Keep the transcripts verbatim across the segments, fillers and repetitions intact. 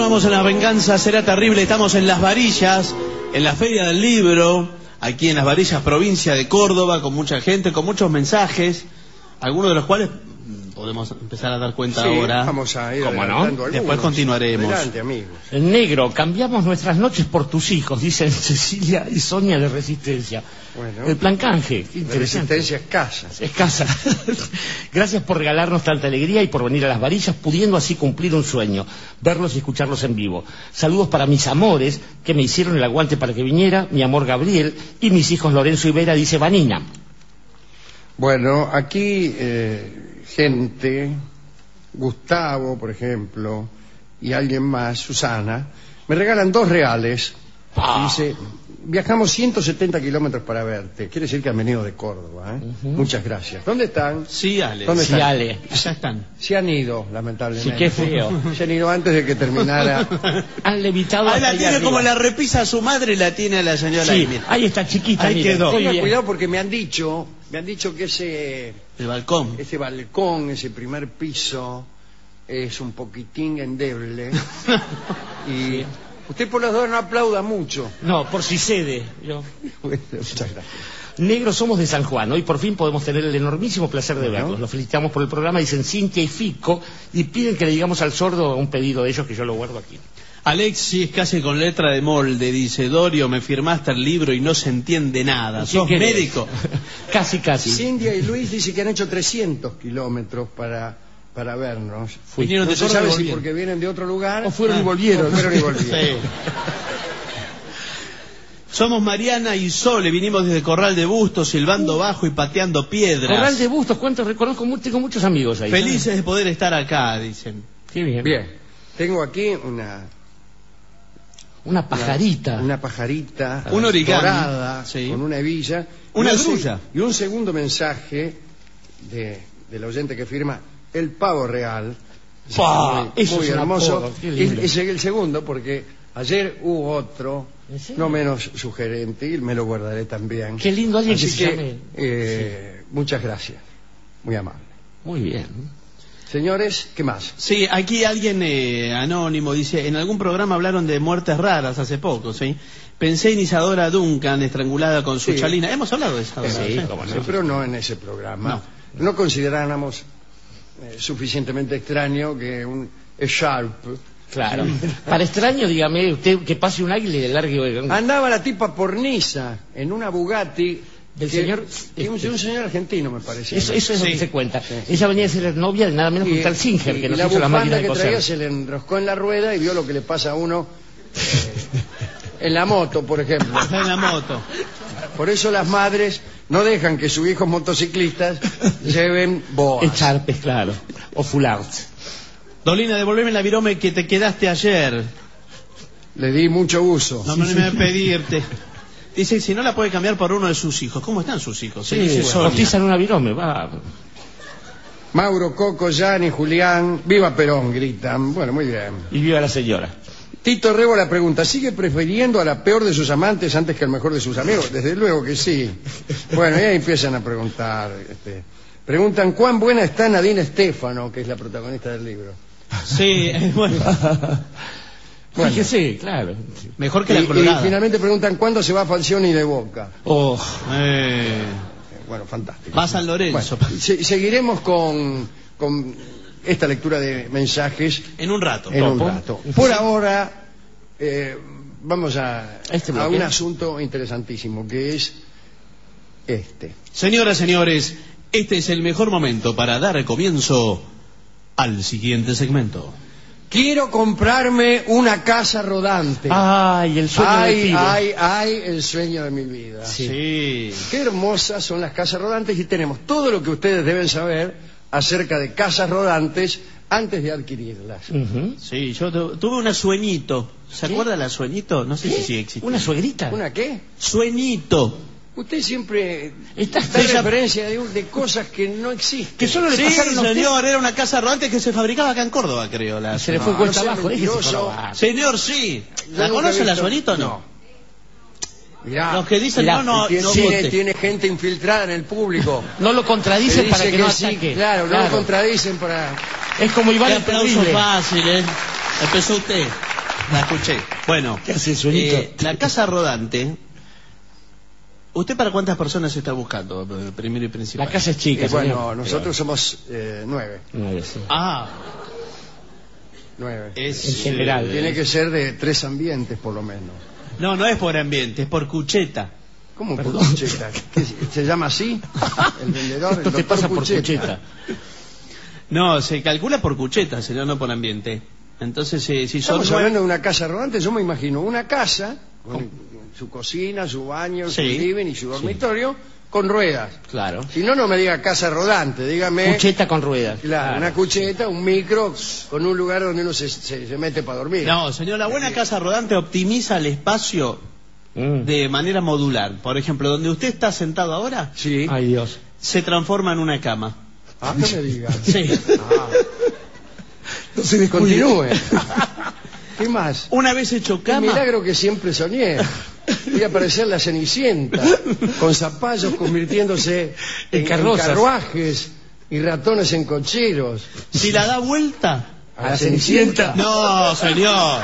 continuamos en La Venganza Será Terrible. Estamos en Las Varillas, en la Feria del Libro, aquí en Las Varillas, provincia de Córdoba, con mucha gente, con muchos mensajes, algunos de los cuales podemos empezar a dar cuenta sí, ahora. Vamos a ir ¿Cómo no? algunos. Después continuaremos. Adelante, amigos. El negro, cambiamos nuestras noches por tus hijos, dicen Cecilia y Sonia de Resistencia. Bueno, el plan canje, qué interesante. Resistencia escasa. Escasa. Gracias por regalarnos tanta alegría y por venir a Las Varillas, pudiendo así cumplir un sueño, verlos y escucharlos en vivo. Saludos para mis amores, que me hicieron el aguante para que viniera, mi amor Gabriel, y mis hijos Lorenzo y Vera, dice Vanina. Bueno, aquí eh, gente, Gustavo, por ejemplo, y alguien más, Susana, me regalan dos reales. Ah. Dice, viajamos ciento setenta kilómetros para verte. Quiere decir que han venido de Córdoba, ¿eh? Uh-huh. Muchas gracias. ¿Dónde están? Sí, Ale. ¿Dónde Sí, están? Ale. Ya están. Se han ido, lamentablemente. Sí, qué feo. Se han ido antes de que terminara. Han levitado Ah, hasta la allá tiene arriba. como la repisa a su madre, la tiene a la señora. Sí, ahí, mira. ahí está chiquita. Ahí mira, quedó. estoy Tenga bien. cuidado porque me han dicho, me han dicho que ese, El balcón. ese balcón, ese primer piso, es un poquitín endeble. Y usted por las dos no aplauda mucho. No, por si cede. Yo... Bueno, muchas gracias. Negros, somos de San Juan. Hoy por fin podemos tener el enormísimo placer de Bueno. verlos. Los felicitamos por el programa, dicen Cintia y Fico, y piden que le digamos al sordo un pedido de ellos que yo lo guardo aquí. Alexis, casi con letra de molde, dice: Dorio, me firmaste el libro y no se entiende nada. ¿Quién ¿Sos querés? médico? Casi, casi. Cintia y Luis dice que han hecho trescientos kilómetros para, para vernos. Vinieron No de se Córdoba y sabe si volvieron. porque vienen de otro lugar O fueron y ah, volvieron. o fueron y volvieron. Sí. Somos Mariana y Sole, vinimos desde Corral de Bustos, silbando bajo y pateando piedras. Corral de Bustos, ¿cuántos reconozco? Mu- Tengo muchos amigos ahí. Felices de poder estar acá, dicen. Qué bien. Bien, tengo aquí una, Una pajarita. una, una pajarita Un origami, dorada, sí. con una hebilla. Una Y un se- grulla. Y un segundo mensaje de, del oyente que firma El Pavo Real. ¡Pah! Muy, Eso muy es un hermoso. apodo, qué Es, lindo. es el segundo porque ayer hubo otro, ¿En serio? no menos sugerente, y me lo guardaré también. Qué lindo alguien Así que se que, llame. eh, muchas gracias. Muy amable. Muy bien. Señores, ¿qué más? Sí, aquí alguien eh, anónimo dice: en algún programa hablaron de muertes raras hace poco, ¿sí? Pensé en Isadora Duncan estrangulada con su Sí. chalina. Hemos hablado de Isadora. Sí, ¿sí? cómo no. Sí, pero no en ese programa. No, consideráramos eh, suficientemente extraño que un Sharp. Claro. Para extraño, dígame, usted que pase un águila y le largue... Andaba la tipa por Niza en una Bugatti Del que- señor- que un, de un señor argentino, me parece. Eso, eso es lo Sí. que se cuenta. Ella venía a ser novia de nada menos que un tal Singer, y que nos la hizo la bufanda máquina de que coser. traía se le enroscó en la rueda y vio lo que le pasa a uno eh, en la moto, por ejemplo. Está en la moto. Por eso las madres no dejan que sus hijos motociclistas lleven boas. Echarpes, claro. O full arts. Dolina, devolveme la virome que te quedaste ayer. Le di mucho uso. No me voy a pedirte. Dice, si no la puede cambiar por uno de sus hijos. ¿Cómo están sus hijos? Sí, Dice Sonia. cotizan una virome, va. Mauro, Coco, Gianni, Julián, viva Perón, gritan. Bueno, muy bien. Y viva la señora. Tito Rebo la pregunta, ¿sigue prefiriendo a la peor de sus amantes antes que al mejor de sus amigos? Desde luego que sí. Bueno, y ahí empiezan a preguntar. Este, preguntan, ¿cuán buena está Nadine Stefano, que es la protagonista del libro? Sí, eh, bueno. Bueno. Fíjese, claro. Mejor que Y, la y colorada. finalmente preguntan, ¿cuándo se va Falcioni de Boca? Oh, Eh, Eh, Bueno, fantástico. va a San Lorenzo. Bueno, se- seguiremos con, con esta lectura de mensajes En un rato. en un Topo. rato. Por ahora, eh, vamos a, Este a bloque. un asunto interesantísimo, que es este. Señoras, señores, este es el mejor momento para dar comienzo al siguiente segmento. Quiero comprarme una casa rodante. ay, el sueño de ay, pibe. ay, ay, el sueño de mi vida. Sí. Qué hermosas son las casas rodantes y tenemos todo lo que ustedes deben saber acerca de casas rodantes antes de adquirirlas. Ujú. Sí, yo tu- tuve una sueñito. ¿Se ¿Qué? acuerda la sueñito? No sé si sigue existiendo. ¿Una suegrita? ¿Una qué? Sueñito. Usted siempre Está- da ella- referencia de, un- de cosas que no existen. Que solo le Sí, pasaron a usted. señor, era una casa rodante que se fabricaba acá en Córdoba, creo. La Se le No, fue no cuesta sea abajo, déjese mentiroso. probar. Señor, sí. Yo ¿La nunca conoce he la visto- sueñito o no? No. Mirá, Los que dicen Mirá, no, no, tiene, no tiene- vote. tiene gente infiltrada en el público. No lo Que contradicen dice para que, que no sí, ataque. claro, no lo contradicen para... Es como Iván Qué el aplauso Terrible. fácil, ¿eh? Empezó usted. La escuché. Bueno, ¿Qué hace, sueñito? eh, la casa rodante. ¿Usted para cuántas personas está buscando, primero y principal? La casa es chica, Y bueno, señor. nosotros somos eh, nueve. Nueve, sí. Ah, Nueve. es... En general. eh, Tiene que ser de tres ambientes, por lo menos. No, no es por ambiente, es por cucheta. ¿Cómo por Perdón. Cucheta? ¿Qué, ¿Se llama así? El vendedor, el Esto te doctor pasa por Cucheta. cucheta. No, se calcula por cucheta, señor, no por ambiente. Entonces, eh, si son Estamos nueve... hablando de una casa rodante, yo me imagino una casa con su cocina, su baño, su Sí. living y su dormitorio con ruedas. Claro. Si no, no me diga casa rodante, dígame... Cucheta con ruedas. Claro, una cucheta, un micro con un lugar donde uno se, se- se mete para dormir. No, señor, la buena casa rodante optimiza el espacio Mm. de manera modular. Por ejemplo, donde usted está sentado ahora, Sí. Ay, Dios. se transforma en una cama. Ah, no me diga. Sí. Ah, No se descuide. continúe. ¿Qué más? Una vez hecho El cama... milagro que siempre soñé. Voy a aparecer la Cenicienta, con zapallos convirtiéndose En en, en carrozas. carruajes y ratones en cocheros. Si la da vuelta... ¿A la Cenicienta? No, señor.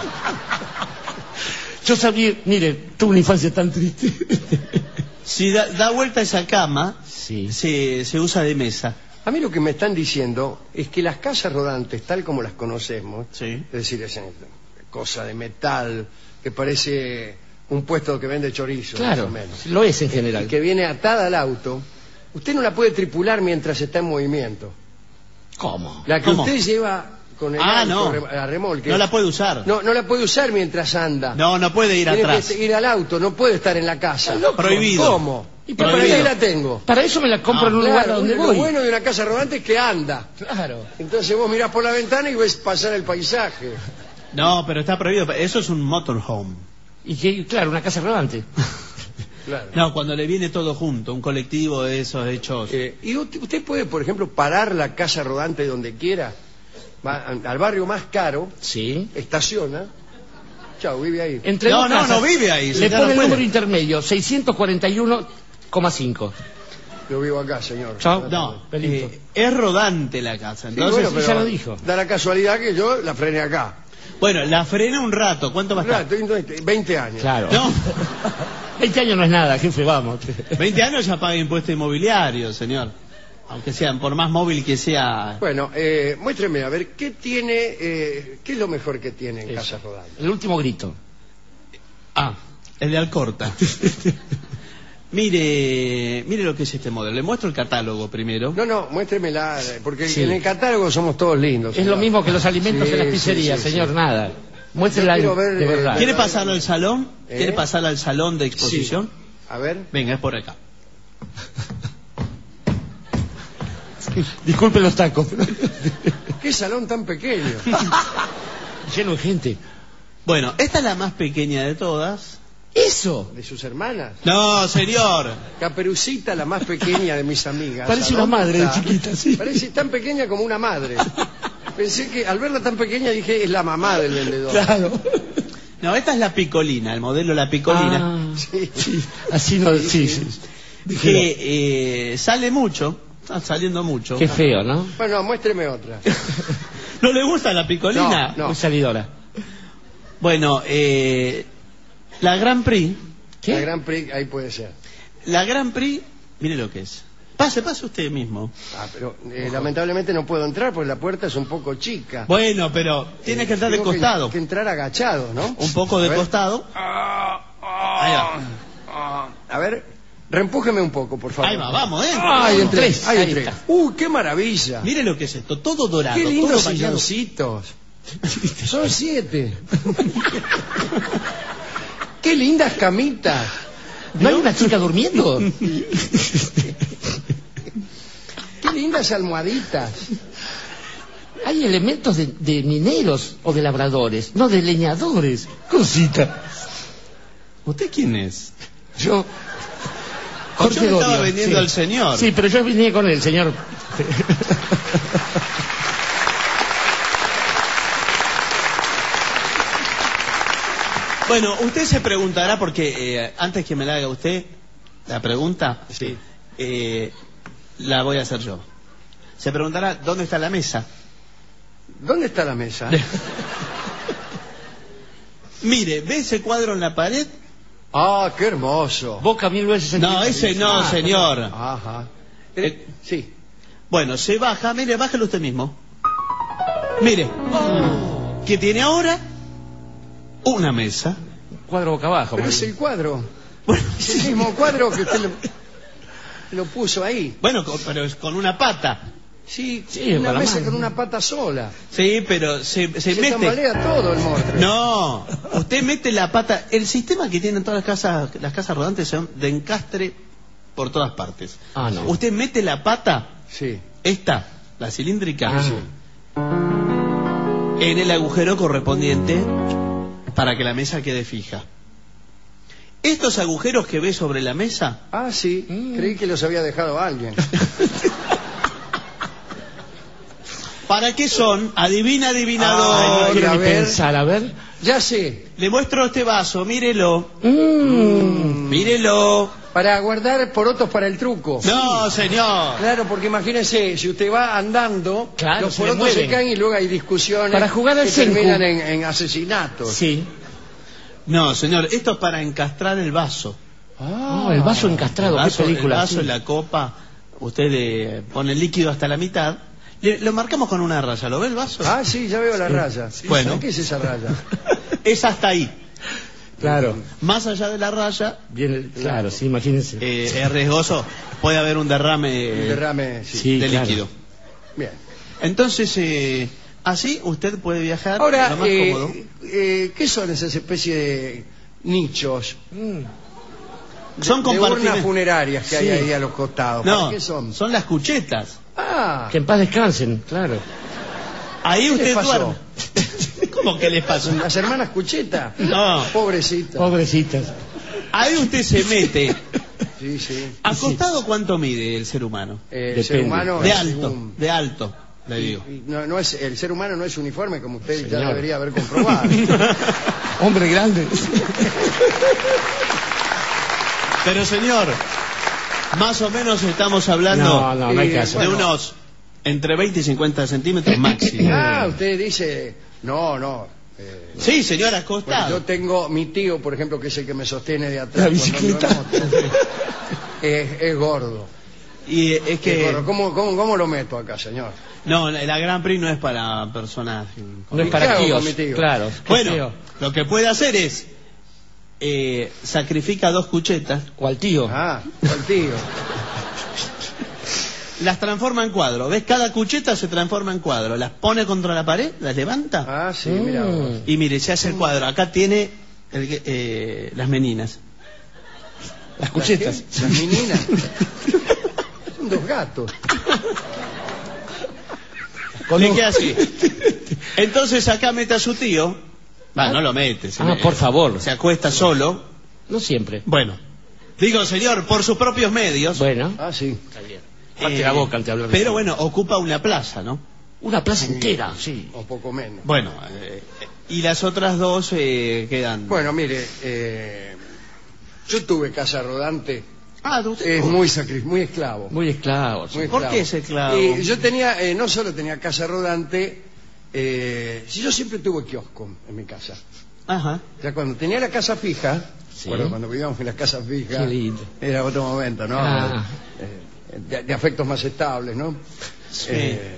Yo sabía, mire, tuve una infancia tan triste. Si da, da vuelta esa cama, Sí. se, se usa de mesa. A mí lo que me están diciendo es que las casas rodantes, tal como las conocemos, Sí. es decir, es cosa de metal que parece un puesto que vende chorizo, Claro, más o menos, lo es en y general. que viene atada al auto, usted no la puede tripular mientras está en movimiento. ¿Cómo? La que ¿Cómo? usted lleva con el Ah, auto no. re- a remolque. No la puede usar. No, no la puede usar mientras anda. No, no puede ir Tiene atrás. que ir al auto, no puede estar en la casa. Prohibido. ¿Cómo? ¿Y ¿Para prohibido? qué la tengo? Para eso me la compro Ah, en un lugar Claro, donde lo voy. bueno de una casa rodante es que anda. Claro. Entonces vos mirás por la ventana y ves pasar el paisaje. No, pero está prohibido. Eso es un motorhome. Y que, claro, una casa rodante. Claro. No, cuando le viene todo junto, un colectivo de esos hechos. Eh, y ut- usted puede, por ejemplo, parar la casa rodante donde quiera, va a- al barrio más caro, Sí. estaciona, chao, vive ahí. Entre No, dos no, casas, no vive ahí, Le señor, pone no el puede. número intermedio, seiscientos cuarenta y uno coma cinco. Yo vivo acá, señor. Chao. No, Pelito. eh, es rodante la casa. Sí, Entonces, bueno, sí, pero ya lo dijo. da la casualidad que yo la frené acá. bueno, la frena un rato. ¿Cuánto va a Claro, estar? estoy veinte años. Claro. No, veinte años no es nada, jefe, vamos. veinte años ya paga impuesto inmobiliario, señor. Aunque sean, por más móvil que sea. Bueno, eh, muéstreme, a ver, ¿qué tiene, eh, qué es lo mejor que tiene en Eso. casas rodantes? El último grito. Ah, el de Alcorta. Mire, mire lo que es este modelo. Le muestro el catálogo primero. No, no, muéstremela, eh, porque Sí. en el catálogo somos todos lindos. Es lo señor. mismo que los alimentos Sí, en las sí, pizzerías, sí, señor, sí. nada. Muéstrela Yo quiero ver, de eh, verdad. ¿Quiere pasarlo al salón? ¿Eh? ¿Quiere pasarlo al salón de Sí. exposición? A ver, Venga, es por acá. Disculpen los tacos. qué salón tan pequeño. Lleno de gente. Bueno, esta es la más pequeña de todas. Eso. De sus hermanas. No, señor. Caperucita, la más pequeña de mis amigas. Parece ¿A una dónde madre de está? chiquita, sí. Parece tan pequeña como una madre. Pensé que al verla tan pequeña dije, es la mamá del vendedor. Claro. No, esta es la picolina, el modelo la picolina. Ah, Sí. sí. Así no, sí, sí. Que eh, sale mucho, está saliendo mucho. Qué feo, ¿no? Bueno, muéstreme otra. ¿No le gusta la picolina? No, no. Muy salidora. Bueno, eh, la Grand Prix, ¿Qué? La Gran Prix, ahí puede ser. la Grand Prix, mire lo que es. Pase, pase usted mismo. Ah, pero eh, lamentablemente no puedo entrar porque la puerta es un poco chica. Bueno, pero tiene que entrar de Tengo que- costado. Que, entrar agachado, ¿no? Un poco A de ver. costado. Ahí va. A ver, reempújeme un poco, por favor. Ahí va, vamos, ¿eh? Ahí entré, Tres, ahí ahí entré. está. ¡Uy, qué maravilla! Mire lo que es esto, todo dorado. ¡Qué lindos todo bañado. silloncitos! Son siete. ¡Qué lindas camitas! ¿No hay una chica durmiendo? ¡Qué lindas almohaditas! Hay elementos de, de mineros o de labradores, no de leñadores. Cosita. ¿Usted quién es? Yo. Yo me estaba Dorio, vendiendo sí. al señor. Sí, pero yo vine con él, señor. Bueno, usted se preguntará, porque eh, antes que me la haga usted la pregunta, Sí. eh, la voy a hacer yo. Se preguntará, ¿dónde está la mesa? ¿Dónde está la mesa? Mire, ¿ve ese cuadro en la pared? Ah, qué hermoso. Boca mil veces. No, ese no, Ah, señor. Ajá. Eh, Sí. Bueno, se baja, mire, bájelo usted mismo. Mire, ¿qué tiene ahora? Una mesa. Cuadro boca abajo. Pero man. es el cuadro. Bueno, Es el mismo cuadro que usted lo, lo puso ahí. bueno, con- pero es con una pata. Sí, Sí, una con la mesa mano. con una pata sola. Sí, pero se, se Se mete. tambalea todo el monstruo. No, usted mete la pata. El sistema que tienen todas las casas, las casas rodantes son de encastre por todas partes. Ah, no. Usted mete la pata, Sí. esta, la cilíndrica, Ah. en el agujero correspondiente para que la mesa quede fija. Estos agujeros que ve sobre la mesa, Ah, sí. Mm. Creí que los había dejado alguien. ¿para qué son? Adivina, adivinador. Ay, No quiero a ni ver. pensar, a ver. Ya sé. Le muestro este vaso, mírelo, Mm. mírelo. Para guardar porotos para el truco. No, señor. Claro, porque imagínense, si usted va andando, Claro, los se le porotos se mueven. caen y luego hay discusiones Para jugar al que Senku. terminan en, en asesinatos. Sí. No, señor, esto es para encastrar el vaso. Oh, el vaso encastrado, el vaso, qué película. el vaso sí. en la copa, usted le pone el líquido hasta la mitad, le- lo marcamos con una raya, ¿lo ve el vaso? Ah, sí, ya veo la raya. Bueno. ¿Qué es esa raya? Es hasta ahí. Claro. Más allá de la raya, Bien, claro, sí, imagínense. eh, es riesgoso, puede haber un derrame, Un derrame, sí. Sí, de claro. líquido. Bien. Entonces, eh, así usted puede viajar Ahora, lo más eh, cómodo. eh, ¿qué son esas especies de nichos? Son De urnas compartimentos. funerarias que hay Sí. ahí a los costados. ¿Para No, qué son? son las cuchetas. Ah, Que en paz descansen, claro. Ahí ¿Qué usted les pasó? duerme. ¿Cómo que les pasó? las hermanas Cucheta. No. Pobrecita. Pobrecitas. Ahí usted se mete. Sí, sí. ¿Acostado cuánto mide el ser humano? Eh, el ser Depende. humano De es alto, según- de alto, le digo. y no, no es, el ser humano no es uniforme, como usted ya Señor. debería haber comprobado. Hombre grande. Pero señor, más o menos estamos hablando No, no, no hay Eh, caso. de bueno. unos entre veinte y cincuenta centímetros máximo. Ah, usted dice, no, no. eh, Sí, señor, bueno, acostado. yo tengo mi tío, por ejemplo, que es el que me sostiene de atrás. La cuando bicicleta. ando en moto. es, es gordo. Y es Es que gordo. ¿Cómo, cómo, cómo lo meto acá, señor? no, la, la Grand Prix no es para personas. No es ¿Y qué para hago tíos. con mi tío? Claro. qué Bueno, feo. lo que puede hacer es eh, sacrifica dos cuchetas, ¿Cuál tío? Ah, el tío. las transforma en cuadro. ¿Ves? Cada cucheta se transforma en cuadro. Las pone contra la pared, las levanta Ah, sí, mira vos. Mm. y mire, se hace el cuadro. Acá tiene el que- eh, las meninas. Las cuchetas. ¿Las qué? Las meninas. Son dos gatos. Le queda así. Entonces acá mete a su tío. Va, no lo mete. se Ah, me- por favor. Se acuesta solo. No siempre. Bueno. Digo, señor, por sus propios medios. Bueno. Ah, sí. Está bien. Parte eh, la boca antes de hablar de Pero eso. bueno, ocupa una plaza, ¿no? Una plaza entera, sí. O poco menos. Bueno, eh, y las otras dos eh, quedan. Bueno, mire, eh, yo tuve casa rodante. Ah, usted- Es muy sacri muy esclavo. Muy esclavo. sí. Muy ¿Por esclavo. qué ese esclavo? Y yo tenía, eh, no solo tenía casa rodante, eh, yo siempre tuve kiosco en mi casa. Ajá. O sea, cuando tenía la casa fija, Sí. bueno, cuando vivíamos en las casas fijas, Qué lindo. era otro momento, ¿no? Ah. Eh, de, de afectos más estables, ¿no? Sí. Eh,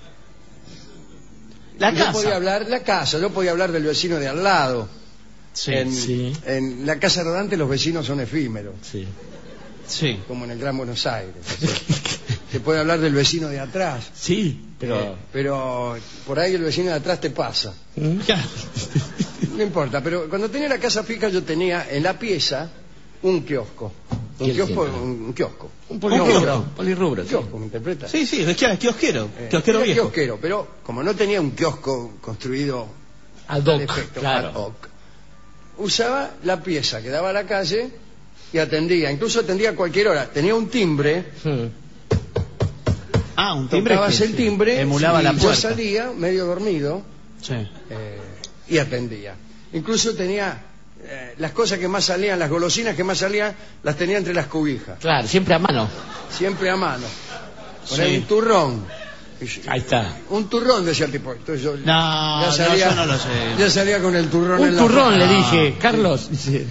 La yo casa. podía hablar, la casa, yo podía hablar del vecino de al lado. Sí, en, sí. en la casa rodante los vecinos son efímeros, Sí. sí. como en el Gran Buenos Aires. Se puede hablar del vecino de atrás, Sí, pero... eh, pero por ahí el vecino de atrás te pasa. ¿Mm? No importa, pero cuando tenía la casa fija yo tenía en la pieza un kiosco. Un ¿Qué kiosco, siempre? un, un kiosco. Un No, polirrubro. pero- polirrubro, Un sí. kiosco, ¿me interpreta? Sí, sí, es que era kiosquero. Eh, Kiosquero era viejo. kiosquero, pero como no tenía un kiosco construido Ad hoc, al efecto, claro. ad hoc, usaba la pieza que daba a la calle y atendía, incluso atendía a cualquier hora. Tenía un timbre, Mm. Ah, un timbre. tocabas que el timbre Emulaba y la yo puerta. salía medio dormido Sí. eh, y atendía. Incluso tenía eh, las cosas que más salían, las golosinas que más salían, las tenía entre las cubijas, Claro, siempre a mano. siempre a mano. Con Sí. un turrón. Ahí está. Un turrón, decía el tipo. Entonces yo, No, ya no, salía, yo no lo sé. Ya salía con el turrón Un en la turrón, le mano. dije. Carlos. Dice.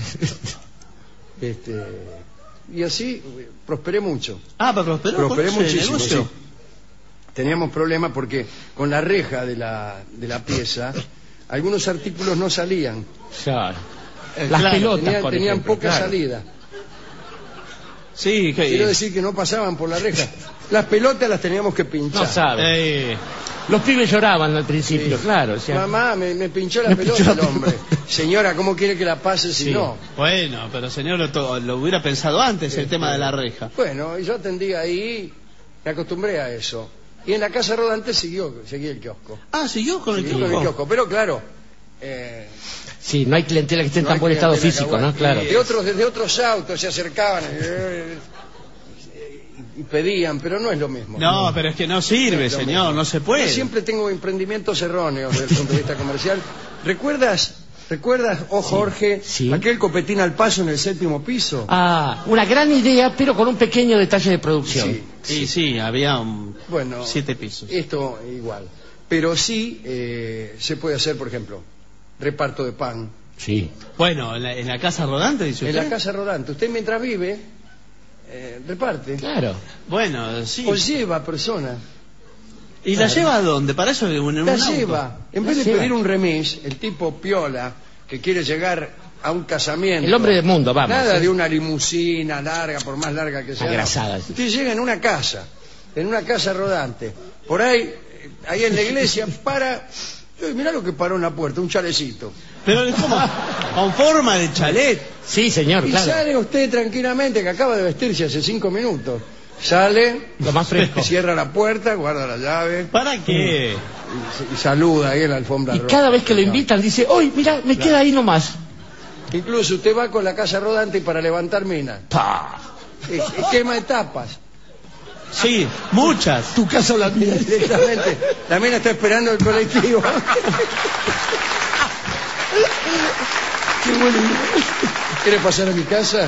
Este, y así prosperé mucho. Ah, pero prosperó Prosperé con ese muchísimo, negocio. sí. Teníamos problemas porque con la reja de la, de la pieza, algunos artículos no salían. Claro. Eh, Las claro, pelotas, Tenían, por tenían ejemplo, poca claro. salida. Sí, que... Quiero decir que no pasaban por la reja. Las pelotas las teníamos que pinchar. No sabe. Eh, Los pibes lloraban al principio, Sí. claro. O sea, Mamá, me, me pinchó la Me pelota pinchó la el hombre. Señora, ¿cómo quiere que la pase si Sí. no? bueno, pero señor, lo, to- lo hubiera pensado antes el tema de la reja. Bueno, y yo atendí ahí, me acostumbré a eso. Y en la casa rodante siguió, seguí el kiosco. Ah, siguió con el Siguió con el kiosco. kiosco. Pero claro, eh, sí, no hay clientela que esté en no tan hay buen estado clientela que físico, ¿no? aguante. Claro. Y de otros, desde otros autos se acercaban eh, y pedían, pero no es lo mismo. No, pero es que no sirve, es lo señor, mismo. no se puede. Yo siempre tengo emprendimientos erróneos desde el punto de vista comercial. ¿Recuerdas, recuerdas, oh Jorge, sí. aquel copetín al paso en el séptimo piso? Ah, una gran idea, pero con un pequeño detalle de producción. Sí. Sí, sí, había un... Bueno, siete pisos. Esto igual. Pero sí eh, se puede hacer, por ejemplo, reparto de pan. Sí. Bueno, en la, en la casa rodante, dice En usted. la casa rodante. Usted mientras vive, eh, reparte. Claro. Bueno, sí. O lleva a personas. ¿Y la lleva a dónde? Para eso en un La auto. lleva. En La vez de lleva. pedir un remis, el tipo piola que quiere llegar a un casamiento. El hombre del mundo, vamos. Nada ¿eh? de una limusina larga, por más larga que sea. no. Agrasada, sí. Usted llega en una casa, en una casa rodante. Por ahí, eh, ahí en la iglesia, para. Uy, mirá lo que paró en la puerta, un chalecito. Pero es como con forma de chalet. Sí, señor, Y claro. sale usted tranquilamente, que acaba de vestirse hace cinco minutos. Sale, Lo más fresco. cierra la puerta, guarda la llave ¿Para qué? y, y saluda ahí en la alfombra Y roja. cada vez que lo invitan dice, hoy, mira, me queda ahí nomás. Incluso usted va con la casa rodante y para levantar minas. Pa. Y, y quema etapas. Sí, muchas. Tu casa o la mía. Directamente. La mina está esperando el colectivo. Qué bueno. ¿Quiere pasar a mi casa?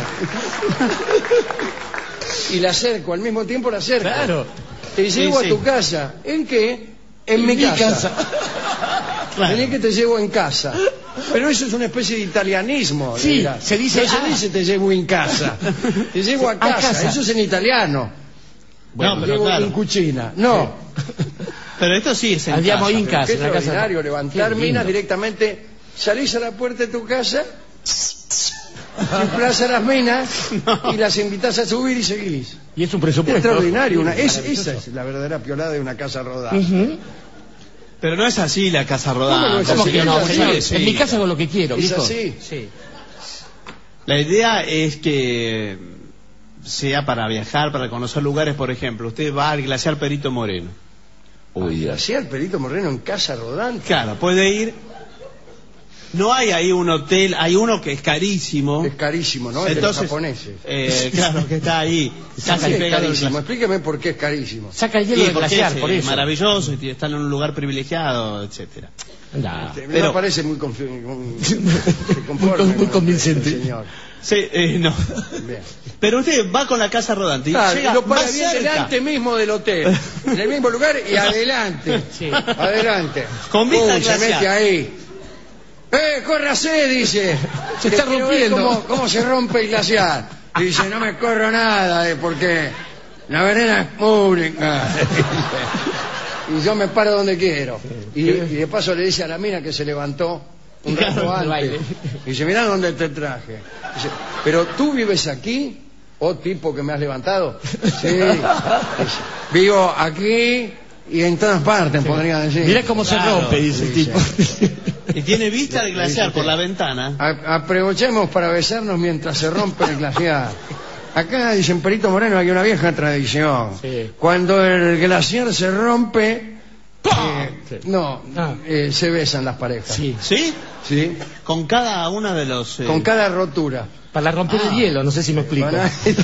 Y la acerco, al mismo tiempo la acerco. Claro. Te llevo Sí, a sí. tu casa. ¿En qué? En, En mi, mi casa. casa. Claro. Vení que te llevo en casa. Pero eso es una especie de italianismo. Sí, dirá. se dice, No se ah. dice te llevo en casa. Te llevo a A casa. casa. Eso es en italiano. Bueno, Te pero llevo claro. en cuchina. No. Pero esto sí es en Andiamo casa. in casa. Qué en la casa. extraordinario levantar Qué lindo. minas directamente. Salís a la puerta de tu casa, desplazas las minas y las invitas a subir y seguís. Y es un Es presupuesto. extraordinario. Una, es, Maravilloso. esa es la verdadera piolada de una casa rodada. Ujú. Pero no es así la casa ¿Cómo no rodante. es ¿Cómo así? que no? Sí, señor? sí. En mi casa hago lo que quiero, ¿Es viejo. así? Sí. La idea es que sea para viajar, para conocer lugares, por ejemplo. Usted va al glaciar Perito Moreno. Uy, Hacía el Perito Moreno en casa rodante. Claro, puede ir. No hay ahí un hotel, hay uno que es carísimo. Es carísimo, ¿no? Es de los japoneses. eh, claro, que está ahí. ¿Por casi qué es pegado al carísimo? glaciar. Explíqueme por qué es carísimo. Saca el Sí, hielo del porque glaciar, es, por eh, eso. maravilloso y están en un lugar privilegiado, etcétera. Anda. Este, pero- me parece muy, confi- muy, Muy con- muy convincente. Señor. Sí, eh, no. Bien. Pero usted va con la casa rodante y Claro, llega y lo para más bien cerca. delante mismo del hotel, en el mismo lugar y adelante, Sí. adelante. Con vista Uy, al se glaciar. mete ahí. ¡Eh, córrase! Dice. Se Que está quiero ver rompiendo. Cómo, cómo se rompe el glaciar. Y dice, no me corro nada, eh, porque la vereda es pública. Y yo me paro donde quiero. Y, y de paso le dice a la mina que se levantó un rato Claro, el antes. baile. Y dice, mirá dónde te traje. Dice, pero tú vives aquí, oh tipo que me has levantado. Sí. Dice, vivo aquí y en todas partes, podría decir. Mira cómo se Claro, rompe, dice el sí, tipo. Y tiene vista al glaciar por la ventana. A- aprovechemos para besarnos mientras se rompe el glaciar. Acá, dice en Perito Moreno, hay una vieja tradición. Sí. Cuando el glaciar se rompe, ¡Pah! eh, no, Ah. eh, se besan las parejas. Sí. ¿Sí? ¿Sí? Con cada una de los... eh, Con cada rotura. Para romper Ah. el hielo, no sé si me explico. Para- sí.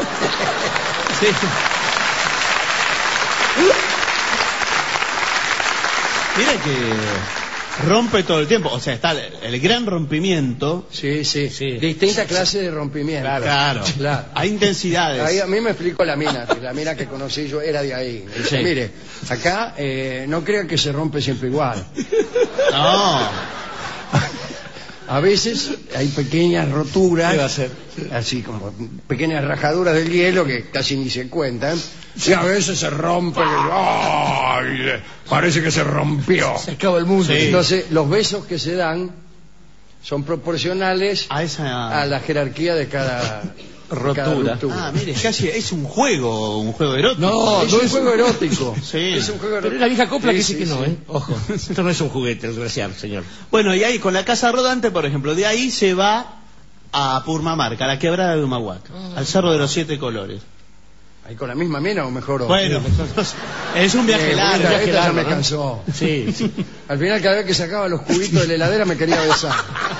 Sí. Mire que rompe todo el tiempo. O sea, está el, el gran rompimiento. Sí, sí, Sí. distintas clases de rompimiento. Claro. Claro. Hay intensidades. Ahí a mí me explicó la mina, que la mina que conocí yo era de ahí. Me dice, Sí. mire, acá eh, no crean que se rompe siempre igual. No. A veces hay pequeñas roturas, ¿Qué va a hacer? así como pequeñas rajaduras del hielo que casi ni se cuentan. Y a veces se rompe, que, ¡ay! Parece que se rompió. Se acaba el mundo. Sí. Entonces, los besos que se dan son proporcionales A esa. a la jerarquía de cada de cada Rotura. Ah, mire, es casi es un juego, un juego erótico. No, es no un es juego erótico. Sí. Es un juego Pero erótico. es la vieja copla Sí, que sí, dice que no, sí. ¿eh? Ojo, esto no es un juguete, desgraciado, señor. Bueno, y ahí con la casa rodante, por ejemplo, de ahí se va a Purmamarca, a la quebrada de Humahuaca, al Cerro de los Siete Colores. ¿Ahí con la misma mina o mejor otro? Bueno, es un viaje Eh, largo. esta- viaje esta ya largo, me ¿no? cansó. Sí, sí. Al final, cada vez que sacaba los cubitos de la heladera me quería besar.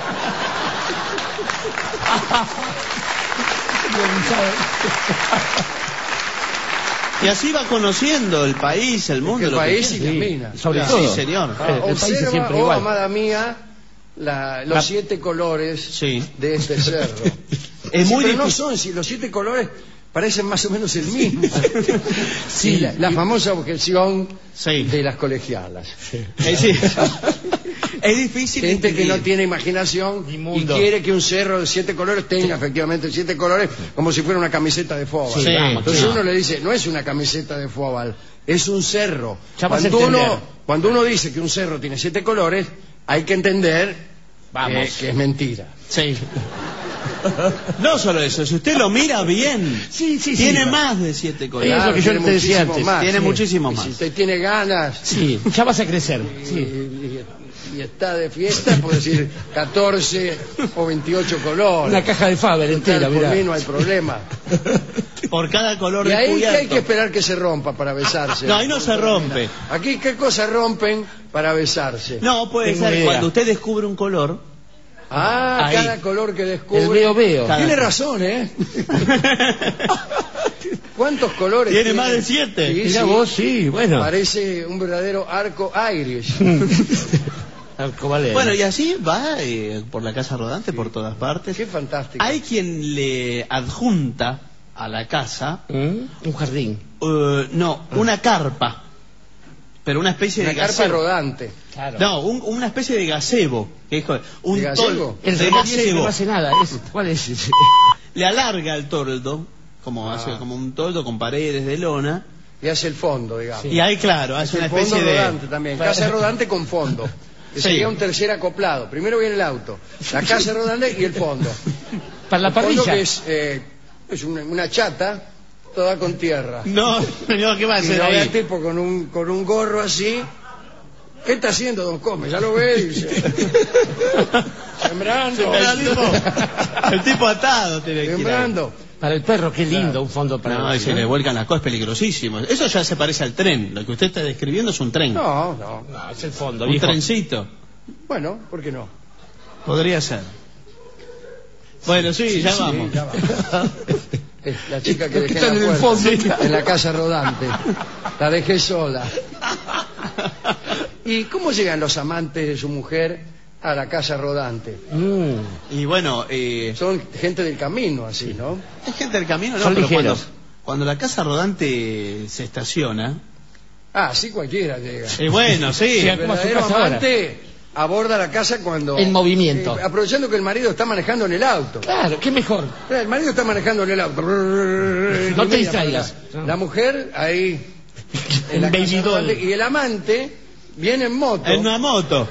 Y así va conociendo el país, el mundo. El lo que país quiere. y las Sí, minas. sobre Claro. todo. Sí, señor. Ah, El- el país es observa, siempre oh, igual. amada mía, la- los La- siete colores Sí. de este cerro. Es Sí, muy pero no difícil. son, si los siete colores parecen más o menos el mismo. Sí. Y la, la famosa objeción Sí. de las colegialas. Eh, sí. Es difícil. Gente que no distinguir. tiene imaginación Ni y mundo. quiere que un cerro de siete colores tenga efectivamente siete colores como si fuera una camiseta de fútbol. Sí, vamos, Entonces sí. uno le dice, no es una camiseta de fútbol, es un cerro. Ya vas a Cuando uno, entender. cuando uno dice que un cerro tiene siete colores, hay que entender Vamos. eh, que es mentira. Sí. No solo eso, si usted lo mira bien, Sí, sí, sí. tiene más de siete colores. Es lo que yo tiene te decía muchísimos antes. más. Tiene Sí. muchísimos Y más. si usted tiene ganas Sí, ya vas a crecer. y, Sí. y- y está de fiesta, puede decir catorce o veintiocho colores. Una caja de Faber entera, Total, por mirá. mí no hay problema. Por cada color Y ahí que descubierto. hay que esperar que se rompa para besarse. No, ahí no se rompe. Aquí, ¿qué cosas rompen para besarse? No, puede Tengo ser idea. cuando usted descubre un color. Ah, Ahí. cada color que descubre. El veo veo. Cada- Tiene razón, ¿eh? ¿Cuántos colores Tiene más de siete. Sí, Mirá sí. vos, sí, bueno. Parece un verdadero arco Irish. Arcobaleno. Bueno, y así va eh, por la casa rodante, por todas partes. Qué fantástico. Hay quien le adjunta a la casa, ¿Mm? Un jardín. eh, no, una carpa, pero una especie Una de carpa gazebo. rodante. Claro. No, un- una especie de gazebo. Que es un ¿De gazebo? tol- El de remate ese que gazebo. no hace nada. Es, ¿cuál es ese? Le alarga el toldo, como Ah. hace como un toldo con paredes de lona, Y hace el fondo, digamos. y ahí claro, hace una el fondo especie de rodante también. Casa rodante con fondo. Que Sí. sería un tercer acoplado. Primero viene el auto, la casa rodante y el fondo. Para la El fondo parrilla. que es, eh, es una, una chata toda con tierra. No, no, ¿qué va a Y hacer lo ve al ahí? tipo con un, con un gorro así. ¿Qué está haciendo, don Come? Ya lo ve y dice. Sembrando. El tipo, el tipo atado tiene que ir ahí. Sembrando. Para el perro, qué lindo, un fondo para No, el y se le vuelcan las cosas, es peligrosísimo. Eso ya se parece al tren. Lo que usted está describiendo es un tren. No, no. No, es el fondo, un viejo. trencito. Bueno, ¿por qué no? Podría ser. Bueno, sí, ya Sí, vamos. ya va. Es la chica que Los que dejé en están la en el puerta, fondo. en la casa rodante. La dejé sola. ¿Y cómo llegan los amantes de su mujer a la casa rodante? Mm. Y bueno, eh, Son gente del camino, así, ¿no? es gente del camino, ¿no? Son Pero cuando, ligeros. cuando la casa rodante se estaciona, Ah, sí, cualquiera llega. y bueno, sí. Sí, El como a su verdadero casa ahora. amante aborda la casa cuando... En movimiento. eh, aprovechando que el marido está manejando en el auto. Claro, qué mejor. El marido está manejando en el auto. No te distraigas. La mujer ahí en la En casa Baby doll. rodante, y el amante viene en moto. En una moto.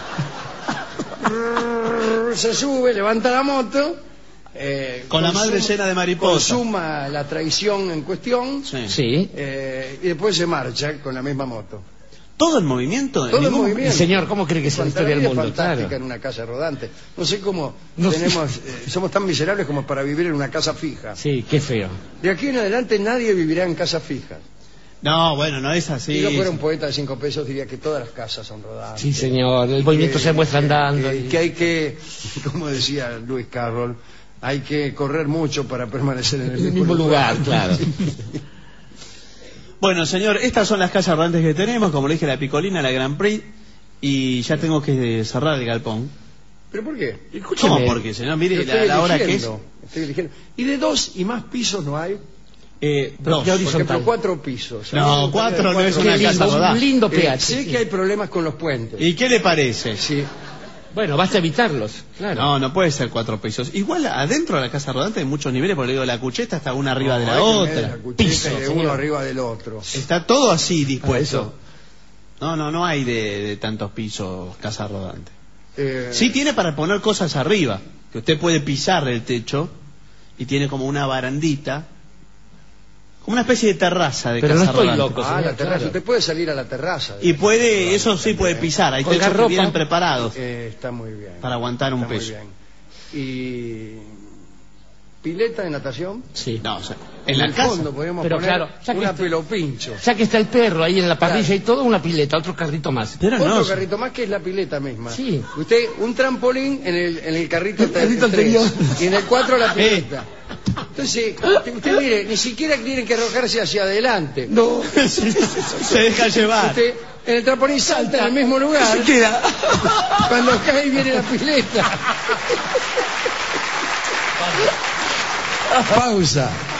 Se sube, levanta la moto. eh, Con la madre llena de mariposas. Consuma la traición en cuestión. Sí. Sí. eh, y después se marcha con la misma moto. Todo el movimiento. Todo el ningún- movimiento. Señor, ¿cómo cree que es la Fanta- historia del vida mundo? fantástica Claro. en una casa rodante. No sé cómo No sé. tenemos, eh, somos tan miserables como para vivir en una casa fija. Sí, qué feo. De aquí en adelante nadie vivirá en casas fijas. No, bueno, no es así. Si yo fuera un poeta de cinco pesos diría que todas las casas son rodantes. Sí, señor. El movimiento se muestra andando. Que, que hay que, como decía Lewis Carroll, hay que correr mucho para permanecer en el, En el mismo lugar, claro. Bueno, señor, estas son las casas rodantes que tenemos, como le dije, la Picolina, la Grand Prix y ya tengo que cerrar el galpón. ¿Pero por qué? ¿Cómo? Porque, señor, mire la, la hora que es. Estoy eligiendo. ¿Y de dos y más pisos no hay? Eh, Pero dos. qué Por ejemplo, horizontal. cuatro pisos. No, cuatro no es una Qué casa lindo, rodante. un lindo Eh, pH. sé sí. que hay problemas con los puentes. ¿Y qué le parece? Sí. Bueno, basta evitarlos, claro. No, no puede ser cuatro pisos. Igual adentro de la casa rodante hay muchos niveles, porque le digo, la cucheta está una arriba de la No, hay que tener otra. la cucheta Piso, y de señor. uno arriba del otro. Está todo así Ah, dispuesto. eso. No, no, no hay de, de tantos pisos casa rodante. Eh, Sí tiene para poner cosas arriba, que usted puede pisar el techo y tiene como una barandita, como una especie de terraza de Pero no casa estoy rodante. loco. Ah, señor, la terraza. claro. Usted puede salir a la terraza. Y puede, eso sí puede pisar, hay Colgar techos que ropa. vienen preparados Eh, está muy bien. para aguantar un Está muy peso. bien. ¿Y pileta de natación? Sí. No, o sea, en la el casa. fondo podemos Pero poner claro, ya que una está- pelopincho. Ya que está el perro ahí en la parrilla Claro. y todo, una pileta, otro carrito más. Pero Otro no, carrito más que es la pileta misma. Sí. Usted, un trampolín en el, en el carrito, El carrito tres, anterior. y en el cuatro la pileta. Entonces, usted, usted mire, ni siquiera tiene que arrojarse hacia adelante. No. se deja llevar. Usted en el trampolín salta en el mismo lugar. queda. Cuando cae viene la pileta. Pausa.